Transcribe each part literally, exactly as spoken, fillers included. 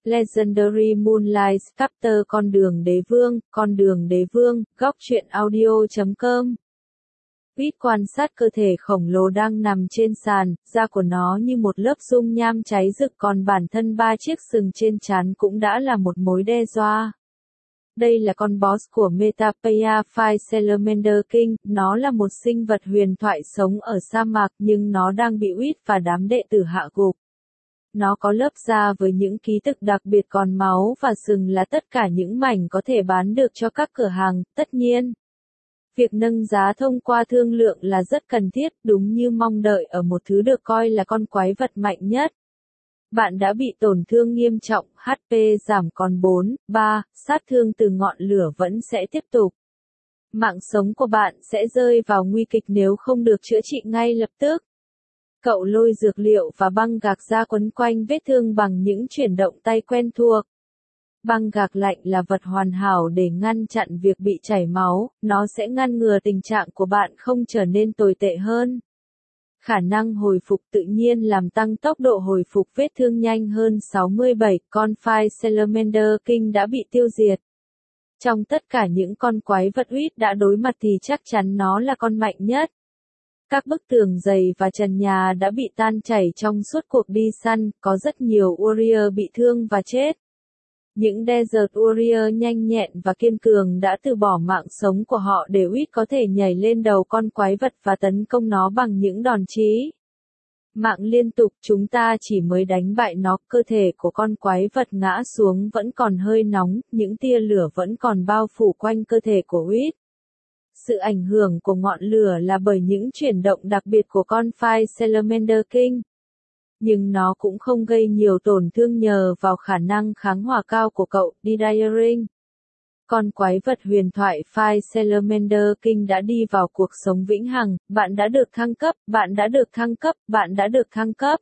Legendary Moonlight Chapter Con đường đế vương, con đường đế vương, góc truyện audio chấm com. Pete quan sát cơ thể khổng lồ đang nằm trên sàn, da của nó như một lớp dung nham cháy rực, còn bản thân ba chiếc sừng trên trán cũng đã là một mối đe dọa. Đây là con boss của Metapeia Fire Salamander King, nó là một sinh vật huyền thoại sống ở sa mạc nhưng nó đang bị Wit và đám đệ tử hạ gục. Nó có lớp da với những ký tự đặc biệt, còn máu và sừng là tất cả những mảnh có thể bán được cho các cửa hàng, tất nhiên. Việc nâng giá thông qua thương lượng là rất cần thiết, đúng như mong đợi ở một thứ được coi là con quái vật mạnh nhất. Bạn đã bị tổn thương nghiêm trọng, hát pê giảm còn bốn, ba, sát thương từ ngọn lửa vẫn sẽ tiếp tục. Mạng sống của bạn sẽ rơi vào nguy kịch nếu không được chữa trị ngay lập tức. Cậu lôi dược liệu và băng gạc ra quấn quanh vết thương bằng những chuyển động tay quen thuộc. Băng gạc lạnh là vật hoàn hảo để ngăn chặn việc bị chảy máu, nó sẽ ngăn ngừa tình trạng của bạn không trở nên tồi tệ hơn. Khả năng hồi phục tự nhiên làm tăng tốc độ hồi phục vết thương nhanh hơn sáu mươi bảy, con Fire Salamander King đã bị tiêu diệt. Trong tất cả những con quái vật Wit đã đối mặt thì chắc chắn nó là con mạnh nhất. Các bức tường dày và trần nhà đã bị tan chảy trong suốt cuộc đi săn, có rất nhiều warrior bị thương và chết. Những Desert Warrior nhanh nhẹn và kiên cường đã từ bỏ mạng sống của họ để Wit có thể nhảy lên đầu con quái vật và tấn công nó bằng những đòn chí mạng liên tục. Chúng ta chỉ mới đánh bại nó, cơ thể của con quái vật ngã xuống vẫn còn hơi nóng, những tia lửa vẫn còn bao phủ quanh cơ thể của Wit. Sự ảnh hưởng của ngọn lửa là bởi những chuyển động đặc biệt của con Fire Salamander King. Nhưng nó cũng không gây nhiều tổn thương nhờ vào khả năng kháng hỏa cao của cậu, Didaring. Con quái vật huyền thoại Fire Salamander King đã đi vào cuộc sống vĩnh hằng, bạn đã được thăng cấp, bạn đã được thăng cấp, bạn đã được thăng cấp.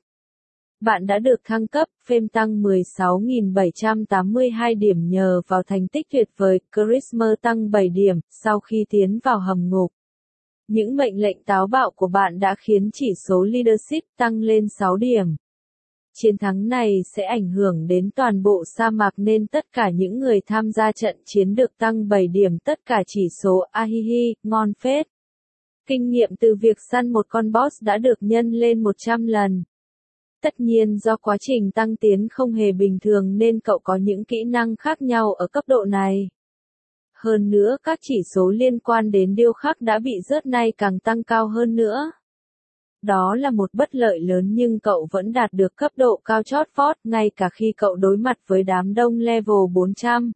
Bạn đã được thăng cấp, phêm tăng mười sáu nghìn bảy trăm tám mươi hai điểm nhờ vào thành tích tuyệt vời, Charisma tăng bảy điểm, sau khi tiến vào hầm ngục. Những mệnh lệnh táo bạo của bạn đã khiến chỉ số Leadership tăng lên sáu điểm. Chiến thắng này sẽ ảnh hưởng đến toàn bộ sa mạc nên tất cả những người tham gia trận chiến được tăng bảy điểm, tất cả chỉ số ahihi, ngon phết. Kinh nghiệm từ việc săn một con boss đã được nhân lên một trăm lần. Tất nhiên do quá trình tăng tiến không hề bình thường nên cậu có những kỹ năng khác nhau ở cấp độ này. Hơn nữa các chỉ số liên quan đến điêu khắc đã bị rớt nay càng tăng cao hơn nữa. Đó là một bất lợi lớn nhưng cậu vẫn đạt được cấp độ cao chót vót ngay cả khi cậu đối mặt với đám đông level bốn trăm.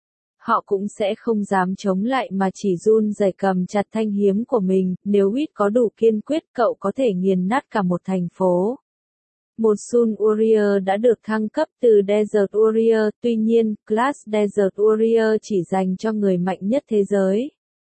Họ cũng sẽ không dám chống lại mà chỉ run rẩy cầm chặt thanh hiếm của mình, nếu Wit có đủ kiên quyết cậu có thể nghiền nát cả một thành phố. Một Sun Warrior đã được thăng cấp từ Desert Warrior, tuy nhiên, class Desert Warrior chỉ dành cho người mạnh nhất thế giới.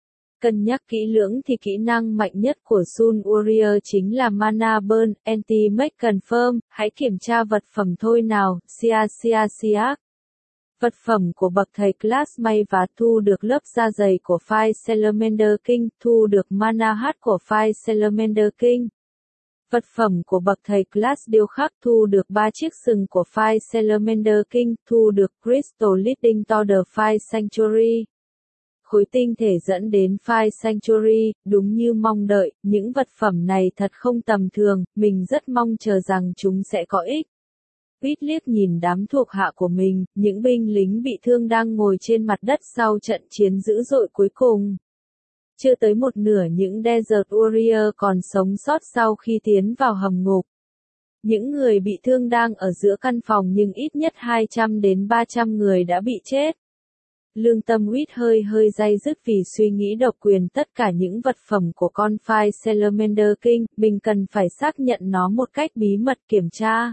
Cân nhắc kỹ lưỡng thì kỹ năng mạnh nhất của Sun Warrior chính là Mana Burn, Anti-Make Confirm, hãy kiểm tra vật phẩm thôi nào, Sia Sia Siak. Vật phẩm của bậc thầy class may và thu được lớp da dày của Fire Salamander King, thu được Mana Hat của Fire Salamander King. Vật phẩm của bậc thầy class điêu khắc thu được ba chiếc sừng của Fire Salamander King, thu được Crystal Leading to the Fire Sanctuary. Khối tinh thể dẫn đến Fire Sanctuary, đúng như mong đợi, những vật phẩm này thật không tầm thường, mình rất mong chờ rằng chúng sẽ có ích. Pete liếc nhìn đám thuộc hạ của mình, những binh lính bị thương đang ngồi trên mặt đất sau trận chiến dữ dội cuối cùng. Chưa tới một nửa những Desert Warrior còn sống sót sau khi tiến vào hầm ngục. Những người bị thương đang ở giữa căn phòng nhưng ít nhất hai trăm đến ba trăm người đã bị chết. Lương tâm Wit hơi hơi day dứt vì suy nghĩ độc quyền tất cả những vật phẩm của con Fire Salamander King, mình cần phải xác nhận nó một cách bí mật kiểm tra.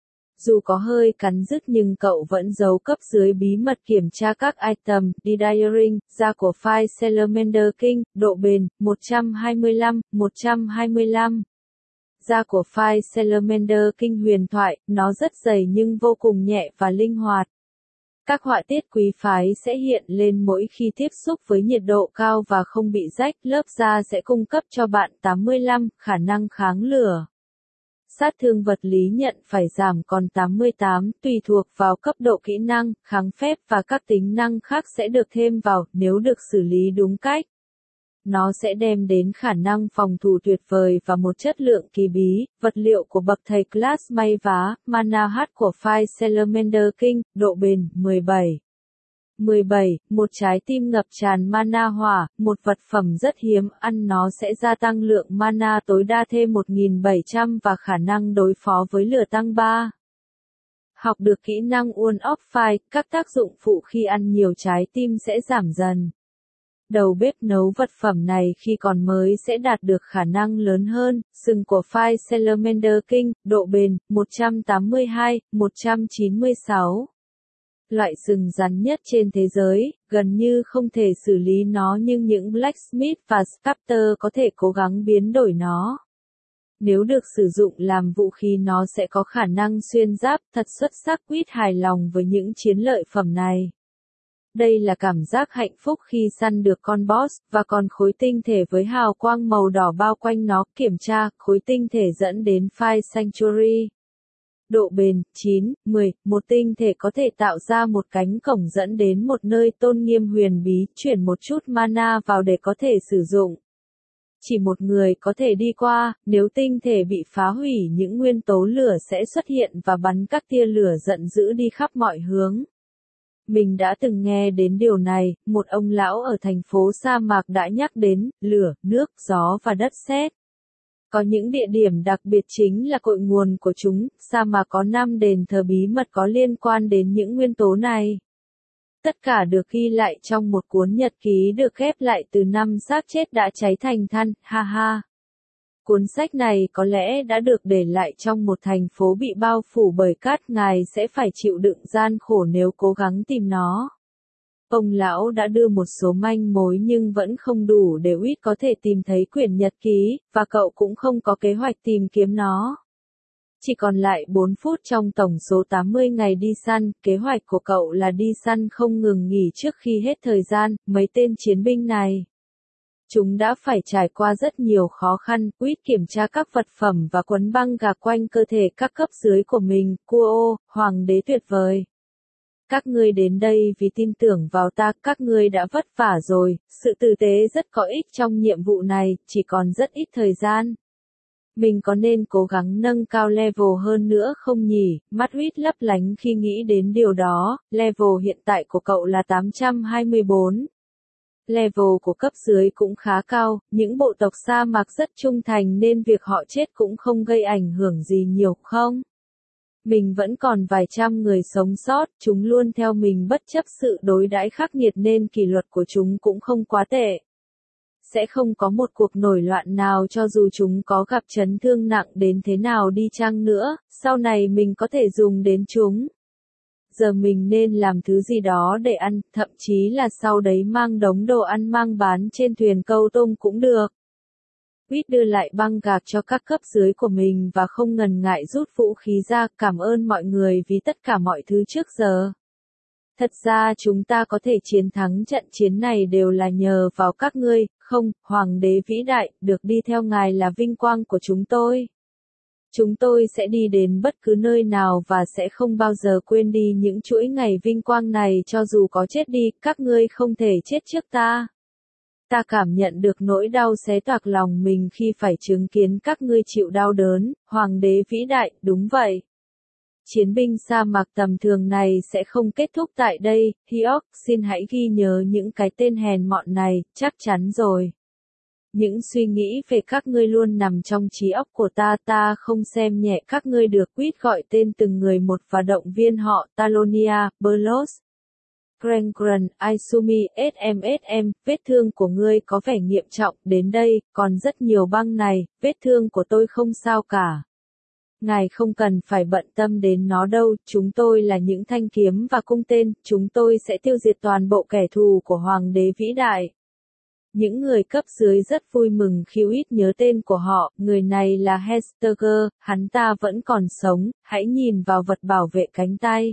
Dù có hơi cắn rứt nhưng cậu vẫn giấu cấp dưới bí mật kiểm tra các item, Didaring, da của Fire Salamander King, độ bền, một trăm hai mươi lăm, một trăm hai mươi lăm. Da của Fire Salamander King huyền thoại, nó rất dày nhưng vô cùng nhẹ và linh hoạt. Các họa tiết quý phái sẽ hiện lên mỗi khi tiếp xúc với nhiệt độ cao và không bị rách, lớp da sẽ cung cấp cho bạn tám mươi lăm, khả năng kháng lửa. sát thương vật lý nhận phải giảm còn tám mươi tám, tùy thuộc vào cấp độ kỹ năng, kháng phép và các tính năng khác sẽ được thêm vào, nếu được xử lý đúng cách. Nó sẽ đem đến khả năng phòng thủ tuyệt vời và một chất lượng kỳ bí, vật liệu của bậc thầy class may vá, mana H của Fire Salamander King, độ bền, mười bảy. mười bảy, một trái tim ngập tràn mana hỏa, một vật phẩm rất hiếm, ăn nó sẽ gia tăng lượng mana tối đa thêm một nghìn bảy trăm và khả năng đối phó với lửa tăng ba. Học được kỹ năng Wall of Fire, các tác dụng phụ khi ăn nhiều trái tim sẽ giảm dần. Đầu bếp nấu vật phẩm này khi còn mới sẽ đạt được khả năng lớn hơn, sừng của Fire Salamander King, độ bền, một trăm tám mươi hai, một trăm chín mươi sáu. Loại sừng rắn nhất trên thế giới, gần như không thể xử lý nó nhưng những blacksmith và sculptor có thể cố gắng biến đổi nó. Nếu được sử dụng làm vũ khí nó sẽ có khả năng xuyên giáp, thật xuất sắc. Quýt hài lòng với những chiến lợi phẩm này. Đây là cảm giác hạnh phúc khi săn được con boss, và còn khối tinh thể với hào quang màu đỏ bao quanh nó. Kiểm tra, khối tinh thể dẫn đến Fire Sanctuary. Độ bền, chín, mười, một tinh thể có thể tạo ra một cánh cổng dẫn đến một nơi tôn nghiêm huyền bí, chuyển một chút mana vào để có thể sử dụng. Chỉ một người có thể đi qua, nếu tinh thể bị phá hủy những nguyên tố lửa sẽ xuất hiện và bắn các tia lửa giận dữ đi khắp mọi hướng. Mình đã từng nghe đến điều này, một ông lão ở thành phố sa mạc đã nhắc đến, lửa, nước, gió và đất sét. Có những địa điểm đặc biệt chính là cội nguồn của chúng, sa mạc có năm đền thờ bí mật có liên quan đến những nguyên tố này. Tất cả được ghi lại trong một cuốn nhật ký được ghép lại từ năm xác chết đã cháy thành than, ha ha. Cuốn sách này có lẽ đã được để lại trong một thành phố bị bao phủ bởi cát, ngài sẽ phải chịu đựng gian khổ nếu cố gắng tìm nó. Ông lão đã đưa một số manh mối nhưng vẫn không đủ để Whit có thể tìm thấy quyển nhật ký, và cậu cũng không có kế hoạch tìm kiếm nó. Chỉ còn lại bốn phút trong tổng số tám mươi ngày đi săn, kế hoạch của cậu là đi săn không ngừng nghỉ trước khi hết thời gian. Mấy tên chiến binh này, chúng đã phải trải qua rất nhiều khó khăn. Whit kiểm tra các vật phẩm và quấn băng gạc quanh cơ thể các cấp dưới của mình. Kuo, hoàng đế tuyệt vời. Các ngươi đến đây vì tin tưởng vào ta, các ngươi đã vất vả rồi, sự tử tế rất có ích trong nhiệm vụ này, chỉ còn rất ít thời gian. Mình có nên cố gắng nâng cao level hơn nữa không nhỉ? Mắt Whit lấp lánh khi nghĩ đến điều đó, level hiện tại của cậu là tám trăm hai mươi bốn. Level của cấp dưới cũng khá cao, những bộ tộc sa mạc rất trung thành nên việc họ chết cũng không gây ảnh hưởng gì nhiều không? Mình vẫn còn vài trăm người sống sót, chúng luôn theo mình bất chấp sự đối đãi khắc nghiệt nên kỷ luật của chúng cũng không quá tệ. Sẽ không có một cuộc nổi loạn nào cho dù chúng có gặp chấn thương nặng đến thế nào đi chăng nữa, sau này mình có thể dùng đến chúng. Giờ mình nên làm thứ gì đó để ăn, thậm chí là sau đấy mang đống đồ ăn mang bán trên thuyền câu tôm cũng được. Whit đưa lại băng gạc cho các cấp dưới của mình và không ngần ngại rút vũ khí ra, cảm ơn mọi người vì tất cả mọi thứ trước giờ. Thật ra chúng ta có thể chiến thắng trận chiến này đều là nhờ vào các ngươi, không, Hoàng đế vĩ đại, được đi theo ngài là vinh quang của chúng tôi. Chúng tôi sẽ đi đến bất cứ nơi nào và sẽ không bao giờ quên đi những chuỗi ngày vinh quang này cho dù có chết đi, các ngươi không thể chết trước ta. Ta cảm nhận được nỗi đau xé toạc lòng mình khi phải chứng kiến các ngươi chịu đau đớn, Hoàng đế vĩ đại, đúng vậy. Chiến binh sa mạc tầm thường này sẽ không kết thúc tại đây, Hyok, xin hãy ghi nhớ những cái tên hèn mọn này, chắc chắn rồi. Những suy nghĩ về các ngươi luôn nằm trong trí óc của ta, ta không xem nhẹ các ngươi được. Quýt gọi tên từng người một và động viên họ, Talonia, Berlos, Grengren, Aizumi, ét em ét em, vết thương của ngươi có vẻ nghiêm trọng, đến đây, còn rất nhiều băng này, vết thương của tôi không sao cả. Ngài không cần phải bận tâm đến nó đâu, chúng tôi là những thanh kiếm và cung tên, chúng tôi sẽ tiêu diệt toàn bộ kẻ thù của Hoàng đế vĩ đại. Những người cấp dưới rất vui mừng khi Whit nhớ tên của họ, người này là Hesteger, hắn ta vẫn còn sống, hãy nhìn vào vật bảo vệ cánh tay.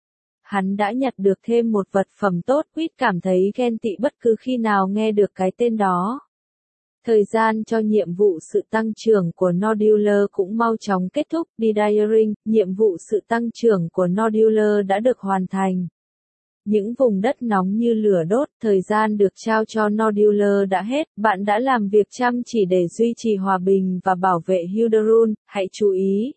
Hắn đã nhặt được thêm một vật phẩm tốt, Whit cảm thấy ghen tị bất cứ khi nào nghe được cái tên đó. Thời gian cho nhiệm vụ sự tăng trưởng của Nodular cũng mau chóng kết thúc. Desiring, nhiệm vụ sự tăng trưởng của Nodular đã được hoàn thành. Những vùng đất nóng như lửa đốt, thời gian được trao cho Nodular đã hết. Bạn đã làm việc chăm chỉ để duy trì hòa bình và bảo vệ Hildrun. Hãy chú ý.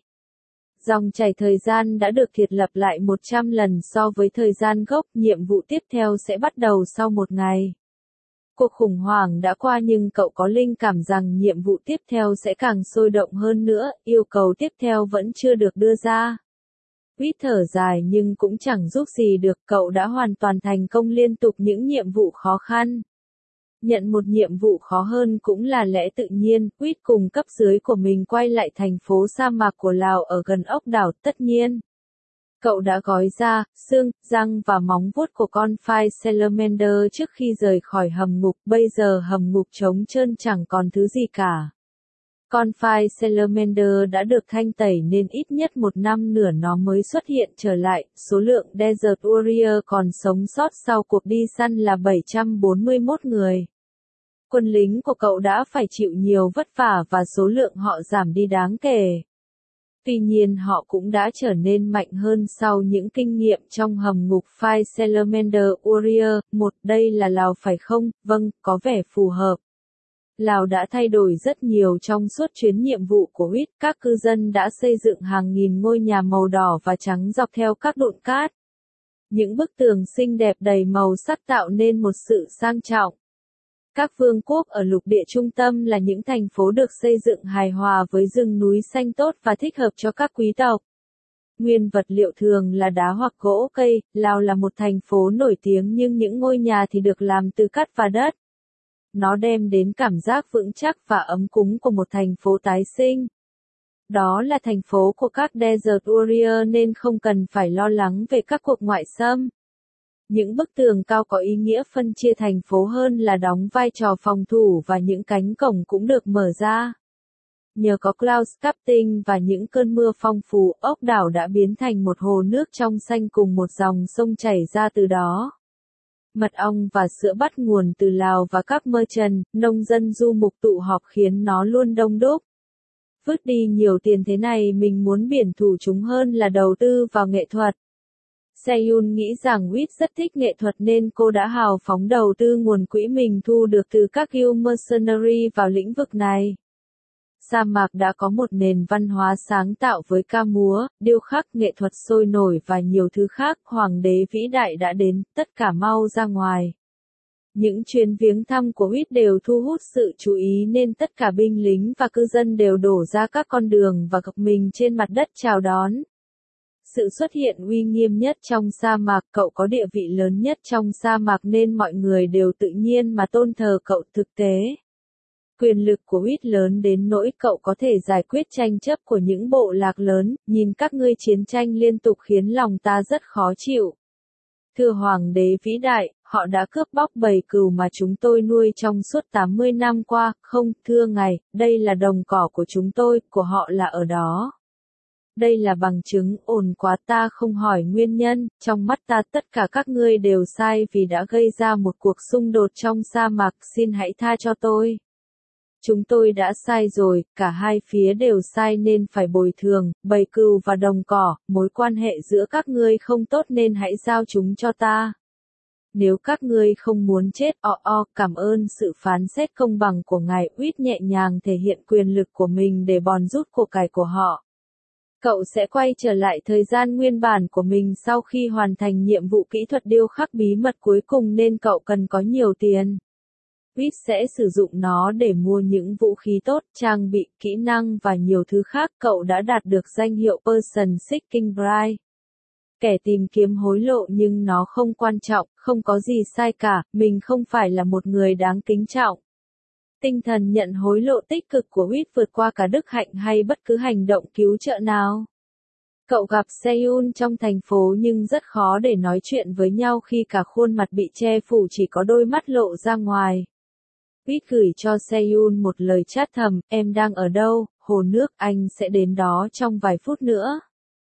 Dòng chảy thời gian đã được thiết lập lại một trăm lần so với thời gian gốc. Nhiệm vụ tiếp theo sẽ bắt đầu sau một ngày. Cuộc khủng hoảng đã qua nhưng cậu có linh cảm rằng nhiệm vụ tiếp theo sẽ càng sôi động hơn nữa. Yêu cầu tiếp theo vẫn chưa được đưa ra. Quýt thở dài nhưng cũng chẳng giúp gì được, cậu đã hoàn toàn thành công liên tục những nhiệm vụ khó khăn. Nhận một nhiệm vụ khó hơn cũng là lẽ tự nhiên. Quýt cùng cấp dưới của mình quay lại thành phố sa mạc của Lào ở gần ốc đảo. Tất nhiên, cậu đã gói da, xương, răng và móng vuốt của con Fire Salamander trước khi rời khỏi hầm ngục. Bây giờ hầm ngục trống trơn chẳng còn thứ gì cả. Con Fire Salamander đã được thanh tẩy nên ít nhất một năm nữa nó mới xuất hiện trở lại. Số lượng Desert Warrior còn sống sót sau cuộc đi săn là bảy trăm bốn mươi mốt người. Quân lính của cậu đã phải chịu nhiều vất vả và số lượng họ giảm đi đáng kể. Tuy nhiên họ cũng đã trở nên mạnh hơn sau những kinh nghiệm trong hầm ngục. Fire Salamander Warrior. Một, đây là Lào phải không? Vâng, có vẻ phù hợp. Lào đã thay đổi rất nhiều trong suốt chuyến nhiệm vụ của Quýt. Các cư dân đã xây dựng hàng nghìn ngôi nhà màu đỏ và trắng dọc theo các đụn cát. Những bức tường xinh đẹp đầy màu sắc tạo nên một sự sang trọng. Các vương quốc ở lục địa trung tâm là những thành phố được xây dựng hài hòa với rừng núi xanh tốt và thích hợp cho các quý tộc. Nguyên vật liệu thường là đá hoặc gỗ cây. Lào là một thành phố nổi tiếng nhưng những ngôi nhà thì được làm từ cát và đất. Nó đem đến cảm giác vững chắc và ấm cúng của một thành phố tái sinh. Đó là thành phố của các Desert Warrior nên không cần phải lo lắng về các cuộc ngoại xâm. Những bức tường cao có ý nghĩa phân chia thành phố hơn là đóng vai trò phòng thủ và những cánh cổng cũng được mở ra. Nhờ có cloud scaling và những cơn mưa phong phú, ốc đảo đã biến thành một hồ nước trong xanh cùng một dòng sông chảy ra từ đó. Mật ong và sữa bắt nguồn từ Lào và các merchant, nông dân du mục tụ họp khiến nó luôn đông đúc. Vứt đi nhiều tiền thế này mình muốn biển thủ chúng hơn là đầu tư vào nghệ thuật. Seyun nghĩ rằng Quýt rất thích nghệ thuật nên cô đã hào phóng đầu tư nguồn quỹ mình thu được từ các guild mercenary vào lĩnh vực này. Sa mạc đã có một nền văn hóa sáng tạo với ca múa, điêu khắc, nghệ thuật sôi nổi và nhiều thứ khác. Hoàng đế vĩ đại đã đến, tất cả mau ra ngoài. Những chuyến viếng thăm của Quýt đều thu hút sự chú ý nên tất cả binh lính và cư dân đều đổ ra các con đường và gập mình trên mặt đất chào đón. Sự xuất hiện uy nghiêm nhất trong sa mạc, cậu có địa vị lớn nhất trong sa mạc nên mọi người đều tự nhiên mà tôn thờ cậu. Thực tế, quyền lực của Quýt lớn đến nỗi cậu có thể giải quyết tranh chấp của những bộ lạc lớn. Nhìn các ngươi chiến tranh liên tục khiến lòng ta rất khó chịu. Thưa Hoàng đế vĩ đại, họ đã cướp bóc bầy cừu mà chúng tôi nuôi trong suốt tám mươi năm qua. Không, thưa ngài, đây là đồng cỏ của chúng tôi, của họ là ở đó. Đây là bằng chứng. Ổn quá, ta không hỏi nguyên nhân. Trong mắt ta tất cả các ngươi đều sai vì đã gây ra một cuộc xung đột trong sa mạc. Xin hãy tha cho tôi. Chúng tôi đã sai rồi, cả hai phía đều sai nên phải bồi thường. Bầy cừu và đồng cỏ, mối quan hệ giữa các ngươi không tốt nên hãy giao chúng cho ta. Nếu các ngươi không muốn chết, o o, cảm ơn sự phán xét công bằng của ngài. Quýt nhẹ nhàng thể hiện quyền lực của mình để bòn rút của cải của họ. Cậu sẽ quay trở lại thời gian nguyên bản của mình sau khi hoàn thành nhiệm vụ kỹ thuật điêu khắc bí mật cuối cùng nên cậu cần có nhiều tiền. Quýt sẽ sử dụng nó để mua những vũ khí tốt, trang bị, kỹ năng và nhiều thứ khác. Cậu đã đạt được danh hiệu Person Seeking Bride. Kẻ tìm kiếm hối lộ nhưng nó không quan trọng, không có gì sai cả, mình không phải là một người đáng kính trọng. Tinh thần nhận hối lộ tích cực của Quýt vượt qua cả đức hạnh hay bất cứ hành động cứu trợ nào. Cậu gặp Seyun trong thành phố nhưng rất khó để nói chuyện với nhau khi cả khuôn mặt bị che phủ chỉ có đôi mắt lộ ra ngoài. Quýt gửi cho Seyun một lời chat thầm, em đang ở đâu, hồ nước, anh sẽ đến đó trong vài phút nữa.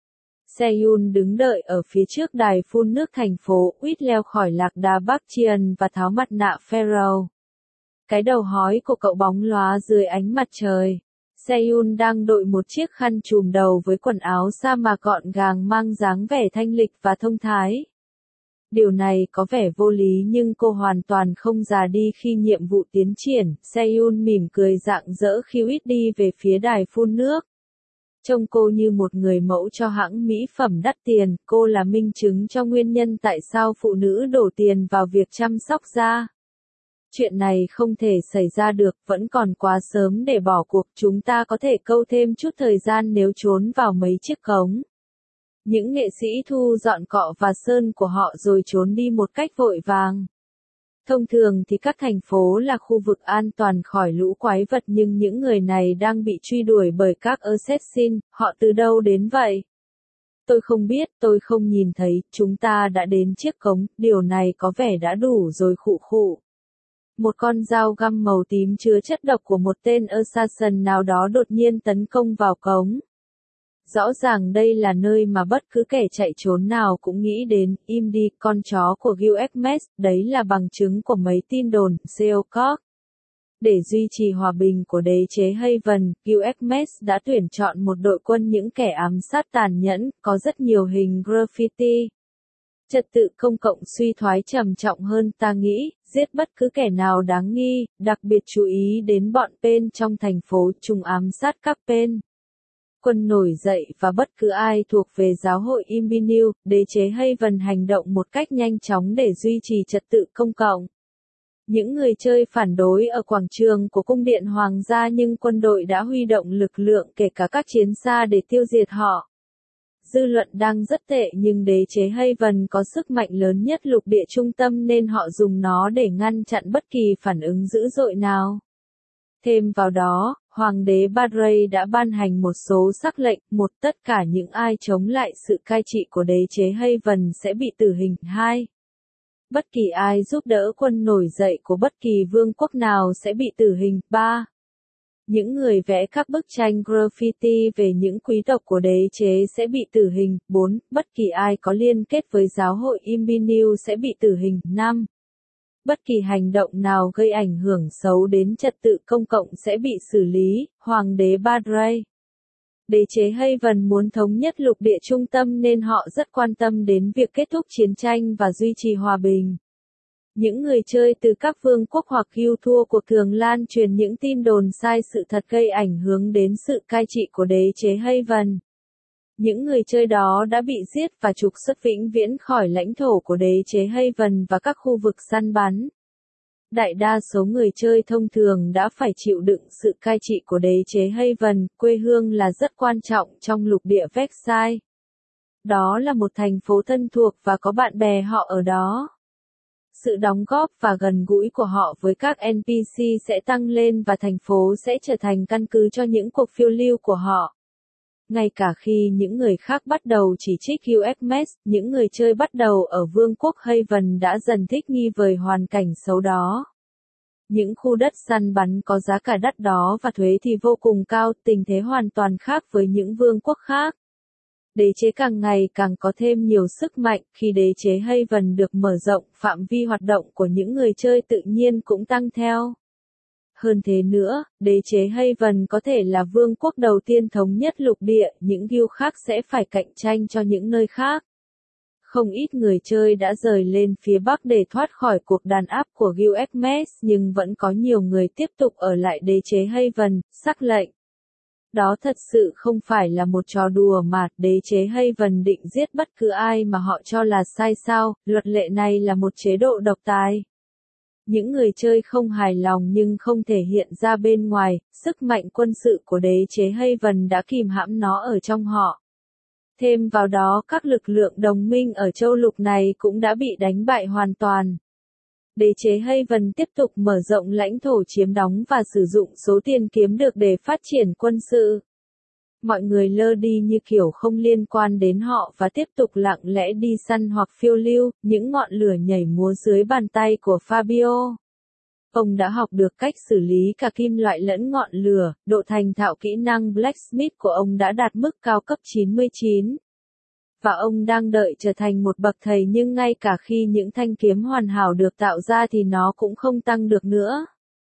Seyun đứng đợi ở phía trước đài phun nước thành phố. Quýt leo khỏi lạc đà Bắc Chiên và tháo mặt nạ Pharaoh. Cái đầu hói của cậu bóng lóa dưới ánh mặt trời. Sehun đang đội một chiếc khăn trùm đầu với quần áo sa mạc gọn gàng mang dáng vẻ thanh lịch và thông thái. Điều này có vẻ vô lý nhưng cô hoàn toàn không già đi khi nhiệm vụ tiến triển. Sehun mỉm cười rạng rỡ khi Wit đi về phía đài phun nước. Trông cô như một người mẫu cho hãng mỹ phẩm đắt tiền, cô là minh chứng cho nguyên nhân tại sao phụ nữ đổ tiền vào việc chăm sóc da. Chuyện này không thể xảy ra được, vẫn còn quá sớm để bỏ cuộc, chúng ta có thể câu thêm chút thời gian nếu trốn vào mấy chiếc cống. Những nghệ sĩ thu dọn cọ và sơn của họ rồi trốn đi một cách vội vàng. Thông thường thì các thành phố là khu vực an toàn khỏi lũ quái vật nhưng những người này đang bị truy đuổi bởi các assassin, họ từ đâu đến vậy? Tôi không biết, tôi không nhìn thấy, chúng ta đã đến chiếc cống, điều này có vẻ đã đủ rồi khụ khụ. Một con dao găm màu tím chứa chất độc của một tên assassin nào đó đột nhiên tấn công vào cống. Rõ ràng đây là nơi mà bất cứ kẻ chạy trốn nào cũng nghĩ đến, im đi, con chó của Gilgamesh, đấy là bằng chứng của mấy tin đồn, Seocock. Để duy trì hòa bình của đế chế Haven, Gilgamesh đã tuyển chọn một đội quân những kẻ ám sát tàn nhẫn, có rất nhiều hình graffiti. Trật tự công cộng suy thoái trầm trọng hơn ta nghĩ, giết bất cứ kẻ nào đáng nghi, đặc biệt chú ý đến bọn Pen trong thành phố, chúng ám sát các Pen. Quân nổi dậy và bất cứ ai thuộc về giáo hội Imbinu, đế chế Haven hành động một cách nhanh chóng để duy trì trật tự công cộng. Những người chơi phản đối ở quảng trường của cung điện hoàng gia nhưng quân đội đã huy động lực lượng kể cả các chiến xa để tiêu diệt họ. Dư luận đang rất tệ nhưng đế chế Haven có sức mạnh lớn nhất lục địa trung tâm nên họ dùng nó để ngăn chặn bất kỳ phản ứng dữ dội nào. Thêm vào đó, Hoàng đế Badray đã ban hành một số sắc lệnh, một tất cả những ai chống lại sự cai trị của đế chế Haven sẽ bị tử hình, hai. Bất kỳ ai giúp đỡ quân nổi dậy của bất kỳ vương quốc nào sẽ bị tử hình, ba. Những người vẽ các bức tranh graffiti về những quý tộc của đế chế sẽ bị tử hình, bốn. Bất kỳ ai có liên kết với giáo hội Imbinu sẽ bị tử hình, năm. Bất kỳ hành động nào gây ảnh hưởng xấu đến trật tự công cộng sẽ bị xử lý, Hoàng đế Badray. Đế chế Haven muốn thống nhất lục địa trung tâm nên họ rất quan tâm đến việc kết thúc chiến tranh và duy trì hòa bình. Những người chơi từ các vương quốc hoặc Guild thua cuộc thường lan truyền những tin đồn sai sự thật gây ảnh hưởng đến sự cai trị của đế chế Haven. Những người chơi đó đã bị giết và trục xuất vĩnh viễn khỏi lãnh thổ của đế chế Haven và các khu vực săn bắn. Đại đa số người chơi thông thường đã phải chịu đựng sự cai trị của đế chế Haven, quê hương là rất quan trọng trong lục địa Vexai. Đó là một thành phố thân thuộc và có bạn bè họ ở đó. Sự đóng góp và gần gũi của họ với các en pê xê sẽ tăng lên và thành phố sẽ trở thành căn cứ cho những cuộc phiêu lưu của họ. Ngay cả khi những người khác bắt đầu chỉ trích Gilgamesh, những người chơi bắt đầu ở vương quốc Haven đã dần thích nghi với hoàn cảnh xấu đó. Những khu đất săn bắn có giá cả đắt đó và thuế thì vô cùng cao, tình thế hoàn toàn khác với những vương quốc khác. Đế chế càng ngày càng có thêm nhiều sức mạnh, khi đế chế Haven được mở rộng, phạm vi hoạt động của những người chơi tự nhiên cũng tăng theo. Hơn thế nữa, đế chế Haven có thể là vương quốc đầu tiên thống nhất lục địa, những guild khác sẽ phải cạnh tranh cho những nơi khác. Không ít người chơi đã rời lên phía Bắc để thoát khỏi cuộc đàn áp của Gilgamesh nhưng vẫn có nhiều người tiếp tục ở lại đế chế Haven, sắc lệnh. Đó thật sự không phải là một trò đùa mà đế chế Haven định giết bất cứ ai mà họ cho là sai sao, luật lệ này là một chế độ độc tài. Những người chơi không hài lòng nhưng không thể hiện ra bên ngoài, sức mạnh quân sự của đế chế Haven đã kìm hãm nó ở trong họ. Thêm vào đó các lực lượng đồng minh ở châu lục này cũng đã bị đánh bại hoàn toàn. Đế chế Haven tiếp tục mở rộng lãnh thổ chiếm đóng và sử dụng số tiền kiếm được để phát triển quân sự. Mọi người lơ đi như kiểu không liên quan đến họ và tiếp tục lặng lẽ đi săn hoặc phiêu lưu, những ngọn lửa nhảy múa dưới bàn tay của Fabio. Ông đã học được cách xử lý cả kim loại lẫn ngọn lửa, độ thành thạo kỹ năng Blacksmith của ông đã đạt mức cao cấp chín mươi chín. Và ông đang đợi trở thành một bậc thầy nhưng ngay cả khi những thanh kiếm hoàn hảo được tạo ra thì nó cũng không tăng được nữa.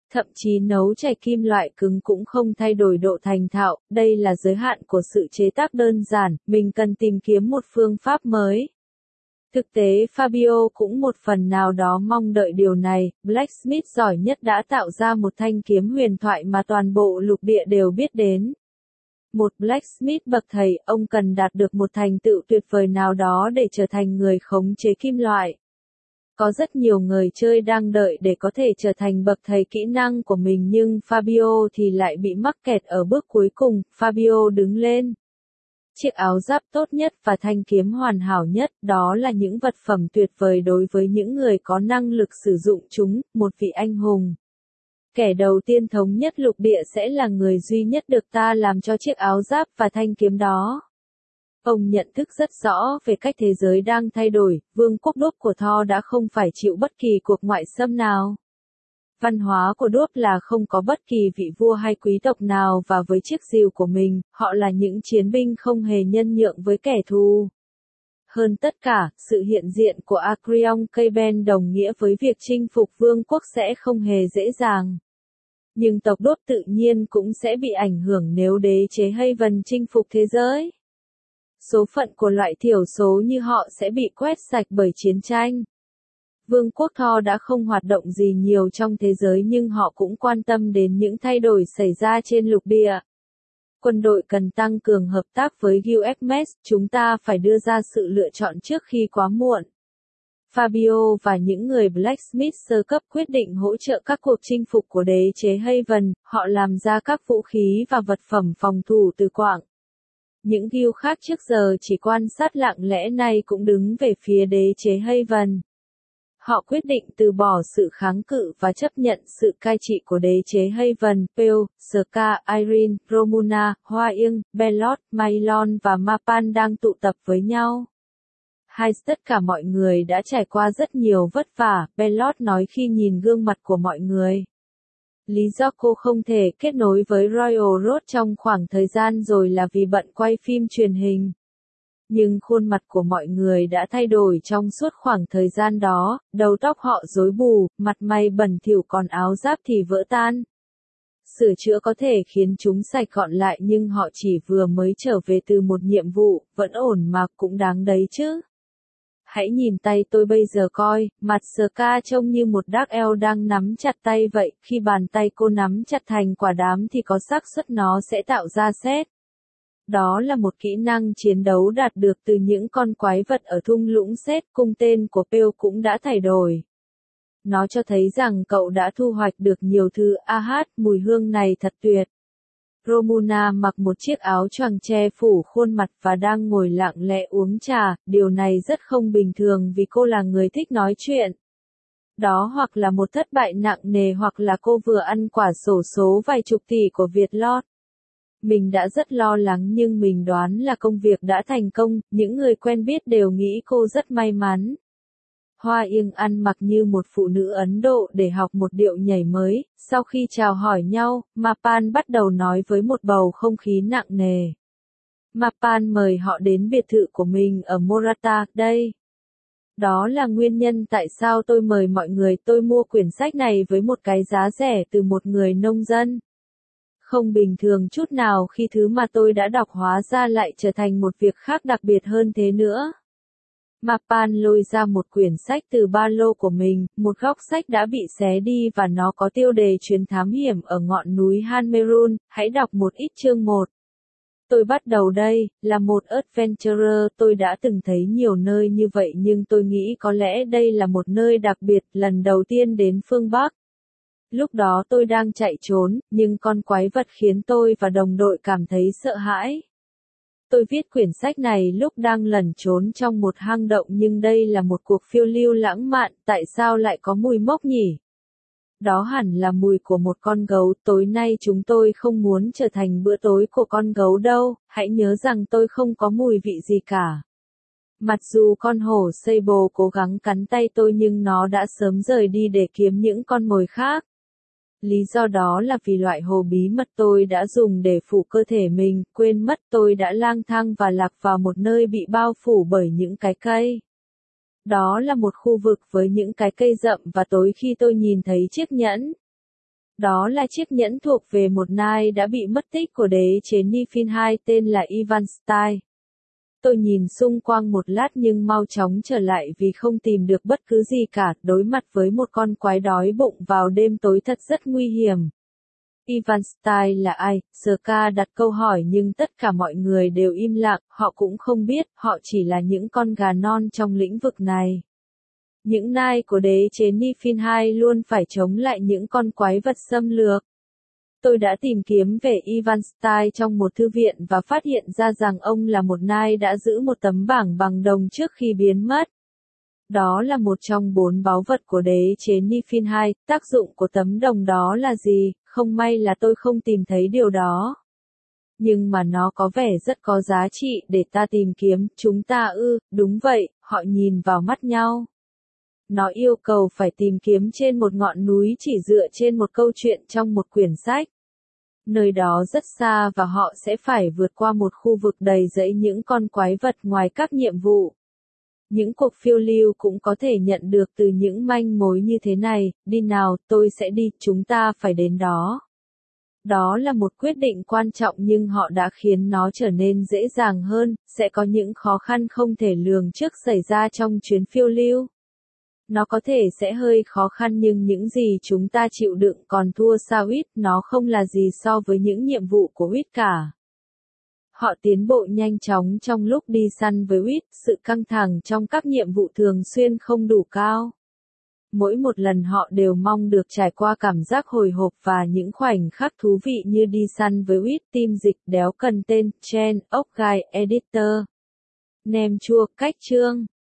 Thậm chí nấu chảy kim loại cứng cũng không thay đổi độ thành thạo, đây là giới hạn của sự chế tác đơn giản, mình cần tìm kiếm một phương pháp mới. Thực tế Fabio cũng một phần nào đó mong đợi điều này, blacksmith giỏi nhất đã tạo ra một thanh kiếm huyền thoại mà toàn bộ lục địa đều biết đến. Một blacksmith bậc thầy, ông cần đạt được một thành tựu tuyệt vời nào đó để trở thành người khống chế kim loại. Có rất nhiều người chơi đang đợi để có thể trở thành bậc thầy kỹ năng của mình nhưng Fabio thì lại bị mắc kẹt ở bước cuối cùng. Fabio đứng lên. Chiếc áo giáp tốt nhất và thanh kiếm hoàn hảo nhất, đó là những vật phẩm tuyệt vời đối với những người có năng lực sử dụng chúng, một vị anh hùng. Kẻ đầu tiên thống nhất lục địa sẽ là người duy nhất được ta làm cho chiếc áo giáp và thanh kiếm đó. Ông nhận thức rất rõ về cách thế giới đang thay đổi, vương quốc đốp của Thor đã không phải chịu bất kỳ cuộc ngoại xâm nào. Văn hóa của đốp là không có bất kỳ vị vua hay quý tộc nào và với chiếc rìu của mình, họ là những chiến binh không hề nhân nhượng với kẻ thù. Hơn tất cả, sự hiện diện của Acreon Caben đồng nghĩa với việc chinh phục vương quốc sẽ không hề dễ dàng. Nhưng tộc đốp tự nhiên cũng sẽ bị ảnh hưởng nếu đế chế Haven chinh phục thế giới. Số phận của loại thiểu số như họ sẽ bị quét sạch bởi chiến tranh. Vương quốc Thor đã không hoạt động gì nhiều trong thế giới nhưng họ cũng quan tâm đến những thay đổi xảy ra trên lục địa. Quân đội cần tăng cường hợp tác với u ét em ét, chúng ta phải đưa ra sự lựa chọn trước khi quá muộn. Fabio và những người blacksmith sơ cấp quyết định hỗ trợ các cuộc chinh phục của đế chế Haven, họ làm ra các vũ khí và vật phẩm phòng thủ từ quặng. Những guild khác trước giờ chỉ quan sát lặng lẽ nay cũng đứng về phía đế chế Haven. Họ quyết định từ bỏ sự kháng cự và chấp nhận sự cai trị của đế chế Haven, Pale, Ska, Irene, Romuna, Hoa Yên, Belot, Mailon và Mapan đang tụ tập với nhau. Hay tất cả mọi người đã trải qua rất nhiều vất vả, Belot nói khi nhìn gương mặt của mọi người. Lý do cô không thể kết nối với Royal Road trong khoảng thời gian rồi là vì bận quay phim truyền hình. Nhưng khuôn mặt của mọi người đã thay đổi trong suốt khoảng thời gian đó, đầu tóc họ rối bù, mặt mày bẩn thỉu còn áo giáp thì vỡ tan. Sửa chữa có thể khiến chúng sạch gọn lại nhưng họ chỉ vừa mới trở về từ một nhiệm vụ, vẫn ổn mà cũng đáng đấy chứ. Hãy nhìn tay tôi bây giờ coi, mặt Ska trông như một dark elf đang nắm chặt tay vậy, khi bàn tay cô nắm chặt thành quả đám thì có xác suất nó sẽ tạo ra sét. Đó là một kỹ năng chiến đấu đạt được từ những con quái vật ở thung lũng sét, cung tên của Pale cũng đã thay đổi. Nó cho thấy rằng cậu đã thu hoạch được nhiều thứ, a hát, mùi hương này thật tuyệt. Romuna mặc một chiếc áo choàng che phủ khuôn mặt và đang ngồi lặng lẽ uống trà, điều này rất không bình thường vì cô là người thích nói chuyện. Đó hoặc là một thất bại nặng nề hoặc là cô vừa ăn quả xổ số vài chục tỷ của Vietlott. Mình đã rất lo lắng nhưng mình đoán là công việc đã thành công, những người quen biết đều nghĩ cô rất may mắn. Hoa Yên ăn mặc như một phụ nữ Ấn Độ để học một điệu nhảy mới, sau khi chào hỏi nhau, Mapan bắt đầu nói với một bầu không khí nặng nề. Mapan mời họ đến biệt thự của mình ở Morata, đây. Đó là nguyên nhân tại sao tôi mời mọi người, tôi mua quyển sách này với một cái giá rẻ từ một người nông dân. Không bình thường chút nào khi thứ mà tôi đã đọc hóa ra lại trở thành một việc khác đặc biệt hơn thế nữa. Mapan lôi ra một quyển sách từ ba lô của mình, một góc sách đã bị xé đi và nó có tiêu đề chuyến thám hiểm ở ngọn núi Hanmerun, hãy đọc một ít chương một. Tôi bắt đầu đây, là một adventurer, tôi đã từng thấy nhiều nơi như vậy nhưng tôi nghĩ có lẽ đây là một nơi đặc biệt, lần đầu tiên đến phương Bắc. Lúc đó tôi đang chạy trốn, nhưng con quái vật khiến tôi và đồng đội cảm thấy sợ hãi. Tôi viết quyển sách này lúc đang lẩn trốn trong một hang động nhưng đây là một cuộc phiêu lưu lãng mạn, tại sao lại có mùi mốc nhỉ? Đó hẳn là mùi của một con gấu, tối nay chúng tôi không muốn trở thành bữa tối của con gấu đâu, hãy nhớ rằng tôi không có mùi vị gì cả. Mặc dù con hổ Sable cố gắng cắn tay tôi nhưng nó đã sớm rời đi để kiếm những con mồi khác. Lý do đó là vì loại hồ bí mật tôi đã dùng để phủ cơ thể mình, quên mất tôi đã lang thang và lạc vào một nơi bị bao phủ bởi những cái cây. Đó là một khu vực với những cái cây rậm và tối khi tôi nhìn thấy chiếc nhẫn. Đó là chiếc nhẫn thuộc về một nai đã bị mất tích của đế chế Niflheim hai tên là Ivan Style. Tôi nhìn xung quanh một lát nhưng mau chóng trở lại vì không tìm được bất cứ gì cả, đối mặt với một con quái đói bụng vào đêm tối thật rất nguy hiểm. Ivan Style là ai? Ska đặt câu hỏi nhưng tất cả mọi người đều im lặng, họ cũng không biết, họ chỉ là những con gà non trong lĩnh vực này. Những nai của đế chế Niflheim hai luôn phải chống lại những con quái vật xâm lược. Tôi đã tìm kiếm về Ivan Style trong một thư viện và phát hiện ra rằng ông là một nai đã giữ một tấm bảng bằng đồng trước khi biến mất. Đó là một trong bốn báu vật của đế chế Niflheim hai, tác dụng của tấm đồng đó là gì? Không may là tôi không tìm thấy điều đó. Nhưng mà nó có vẻ rất có giá trị để ta tìm kiếm, chúng ta ư, đúng vậy, họ nhìn vào mắt nhau. Nó yêu cầu phải tìm kiếm trên một ngọn núi chỉ dựa trên một câu chuyện trong một quyển sách. Nơi đó rất xa và họ sẽ phải vượt qua một khu vực đầy rẫy những con quái vật ngoài các nhiệm vụ. Những cuộc phiêu lưu cũng có thể nhận được từ những manh mối như thế này, đi nào, tôi sẽ đi, chúng ta phải đến đó. Đó là một quyết định quan trọng nhưng họ đã khiến nó trở nên dễ dàng hơn, sẽ có những khó khăn không thể lường trước xảy ra trong chuyến phiêu lưu. Nó có thể sẽ hơi khó khăn nhưng những gì chúng ta chịu đựng còn thua xa u i tê, nó không là gì so với những nhiệm vụ của u i tê cả. Họ tiến bộ nhanh chóng trong lúc đi săn với u i tê, sự căng thẳng trong các nhiệm vụ thường xuyên không đủ cao. Mỗi một lần họ đều mong được trải qua cảm giác hồi hộp và những khoảnh khắc thú vị như đi săn với u i tê, team dịch, đéo cần tên, Chen, ốc gai, editor. Nem chua, cách chương.